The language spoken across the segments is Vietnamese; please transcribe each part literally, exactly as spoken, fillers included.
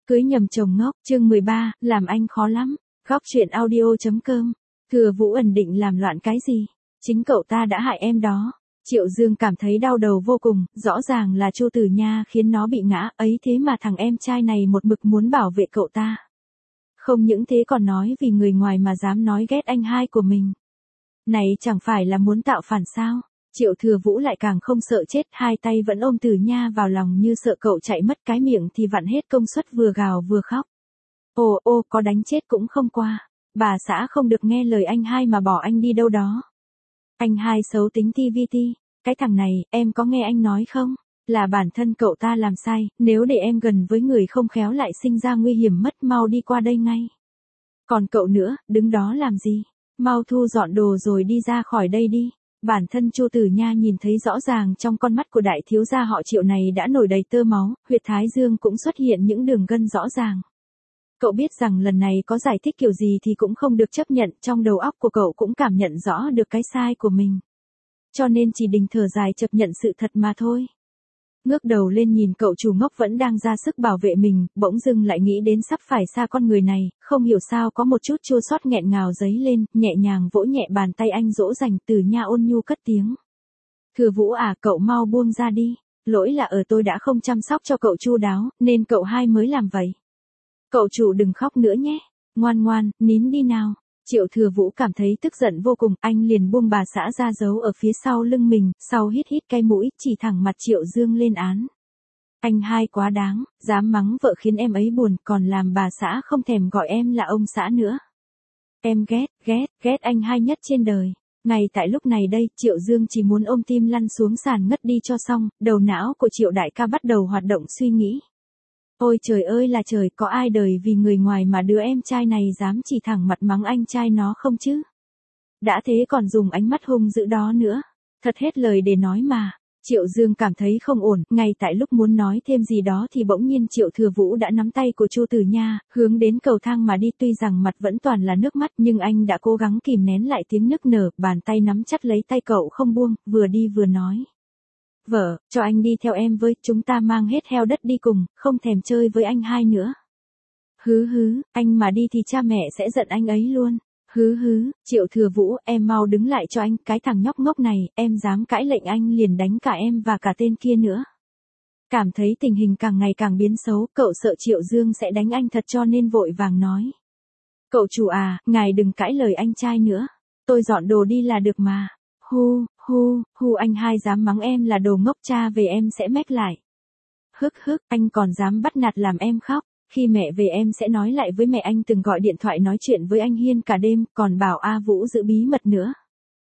Cưới nhầm chồng ngốc, chương mười ba, làm anh khó lắm. Góc truyện audio chấm com. Thừa Vũ ẩn định làm loạn cái gì? Chính cậu ta đã hại em đó. Triệu Dương cảm thấy đau đầu vô cùng, rõ ràng là Chu Tử Nha khiến nó bị ngã, ấy thế mà thằng em trai này một mực muốn bảo vệ cậu ta. Không những thế còn nói vì người ngoài mà dám nói ghét anh hai của mình. Này chẳng phải là muốn tạo phản sao? Triệu Thừa Vũ lại càng không sợ chết, hai tay vẫn ôm Tử Nha vào lòng như sợ cậu chạy mất, cái miệng thì vặn hết công suất vừa gào vừa khóc. Ồ ô, có đánh chết cũng không qua. Bà xã không được nghe lời anh hai mà bỏ anh đi đâu đó. Anh hai xấu tính ti vi ti. Cái thằng này, em có nghe anh nói không? Là bản thân cậu ta làm sai, nếu để em gần với người không khéo lại sinh ra nguy hiểm mất, mau đi qua đây ngay. Còn cậu nữa, đứng đó làm gì? Mau thu dọn đồ rồi đi ra khỏi đây đi. Bản thân Chu Tử Nha nhìn thấy rõ ràng trong con mắt của đại thiếu gia họ Triệu này đã nổi đầy tơ máu, huyệt thái dương cũng xuất hiện những đường gân rõ ràng. Cậu biết rằng lần này có giải thích kiểu gì thì cũng không được chấp nhận, trong đầu óc của cậu cũng cảm nhận rõ được cái sai của mình. Cho nên chỉ đành thở dài chấp nhận sự thật mà thôi. Ngước đầu lên nhìn cậu chủ ngốc vẫn đang ra sức bảo vệ mình, bỗng dưng lại nghĩ đến sắp phải xa con người này, không hiểu sao có một chút chua xót nghẹn ngào dấy lên, nhẹ nhàng vỗ nhẹ bàn tay anh dỗ dành. Từ Nha ôn nhu cất tiếng. Thừa Vũ à, cậu mau buông ra đi, lỗi là ở tôi đã không chăm sóc cho cậu chu đáo, nên cậu hai mới làm vậy. Cậu chủ đừng khóc nữa nhé, ngoan ngoan, nín đi nào. Triệu Thừa Vũ cảm thấy tức giận vô cùng, anh liền buông bà xã ra giấu ở phía sau lưng mình, sau hít hít cái mũi, chỉ thẳng mặt Triệu Dương lên án. Anh hai quá đáng, dám mắng vợ khiến em ấy buồn, còn làm bà xã không thèm gọi em là ông xã nữa. Em ghét, ghét, ghét anh hai nhất trên đời. Ngay tại lúc này đây, Triệu Dương chỉ muốn ôm tim lăn xuống sàn ngất đi cho xong, đầu não của Triệu đại ca bắt đầu hoạt động suy nghĩ. Ôi trời ơi là trời, có ai đời vì người ngoài mà đứa em trai này dám chỉ thẳng mặt mắng anh trai nó không chứ? Đã thế còn dùng ánh mắt hung dữ đó nữa. Thật hết lời để nói mà. Triệu Dương cảm thấy không ổn, ngay tại lúc muốn nói thêm gì đó thì bỗng nhiên Triệu Thừa Vũ đã nắm tay của Chu Tử Nha, hướng đến cầu thang mà đi, tuy rằng mặt vẫn toàn là nước mắt nhưng anh đã cố gắng kìm nén lại tiếng nức nở, bàn tay nắm chặt lấy tay cậu không buông, vừa đi vừa nói. Vợ, cho anh đi theo em với, chúng ta mang hết heo đất đi cùng, không thèm chơi với anh hai nữa. Hứ hứ, anh mà đi thì cha mẹ sẽ giận anh ấy luôn. Hứ hứ, Triệu Thừa Vũ, em mau đứng lại cho anh, cái thằng nhóc ngốc này, em dám cãi lệnh anh liền đánh cả em và cả tên kia nữa. Cảm thấy tình hình càng ngày càng biến xấu, cậu sợ Triệu Dương sẽ đánh anh thật cho nên vội vàng nói. Cậu chủ à, ngài đừng cãi lời anh trai nữa, tôi dọn đồ đi là được mà. Hu, hu, hu, anh hai dám mắng em là đồ ngốc, cha về em sẽ mách lại. Hức hức, anh còn dám bắt nạt làm em khóc. Khi mẹ về em sẽ nói lại với mẹ anh từng gọi điện thoại nói chuyện với anh Hiên cả đêm, còn bảo A Vũ giữ bí mật nữa.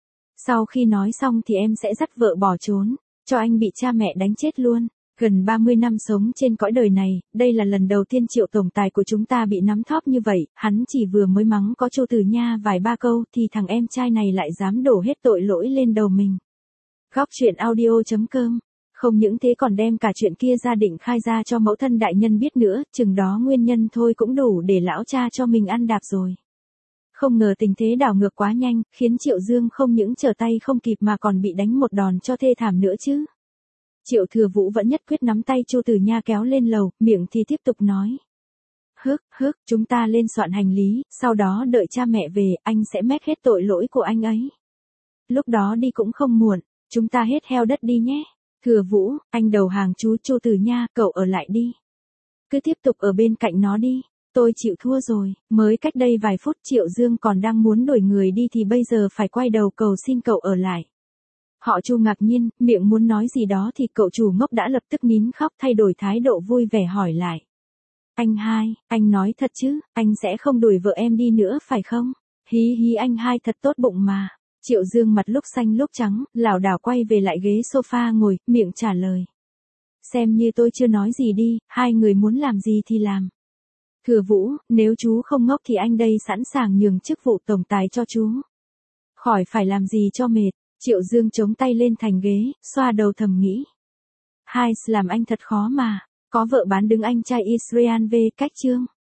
Sau khi nói xong thì em sẽ dắt vợ bỏ trốn, cho anh bị cha mẹ đánh chết luôn. Gần ba mươi năm sống trên cõi đời này, đây là lần đầu tiên Triệu tổng tài của chúng ta bị nắm thóp như vậy, hắn chỉ vừa mới mắng có Chu Tử Nha vài ba câu thì thằng em trai này lại dám đổ hết tội lỗi lên đầu mình. Góc truyện audio chấm com. Không những thế còn đem cả chuyện kia ra định khai ra cho mẫu thân đại nhân biết nữa, chừng đó nguyên nhân thôi cũng đủ để lão cha cho mình ăn đạp rồi. Không ngờ tình thế đảo ngược quá nhanh, khiến Triệu Dương không những trở tay không kịp mà còn bị đánh một đòn cho thê thảm nữa chứ. Triệu Thừa Vũ vẫn nhất quyết nắm tay Chu Tử Nha kéo lên lầu, miệng thì tiếp tục nói. Hức, hức, chúng ta lên soạn hành lý, sau đó đợi cha mẹ về, anh sẽ mách hết tội lỗi của anh ấy. Lúc đó đi cũng không muộn, chúng ta hết heo đất đi nhé. Thừa Vũ, anh đầu hàng chú Chu Tử Nha, cậu ở lại đi. Cứ tiếp tục ở bên cạnh nó đi, tôi chịu thua rồi. Mới cách đây vài phút Triệu Dương còn đang muốn đuổi người đi thì bây giờ phải quay đầu cầu xin cậu ở lại. Họ Chu ngạc nhiên, miệng muốn nói gì đó thì cậu chủ ngốc đã lập tức nín khóc, thay đổi thái độ vui vẻ hỏi lại. Anh hai, anh nói thật chứ, anh sẽ không đuổi vợ em đi nữa phải không? Hí hí, anh hai thật tốt bụng mà. Triệu Dương mặt lúc xanh lúc trắng, lảo đảo quay về lại ghế sofa ngồi, miệng trả lời. Xem như tôi chưa nói gì đi, hai người muốn làm gì thì làm. Thừa Vũ, nếu chú không ngốc thì anh đây sẵn sàng nhường chức vụ tổng tài cho chú. Khỏi phải làm gì cho mệt. Triệu Dương chống tay lên thành ghế, xoa đầu thầm nghĩ. Hai, làm anh thật khó mà, có vợ bán đứng anh trai Israel về cách chương.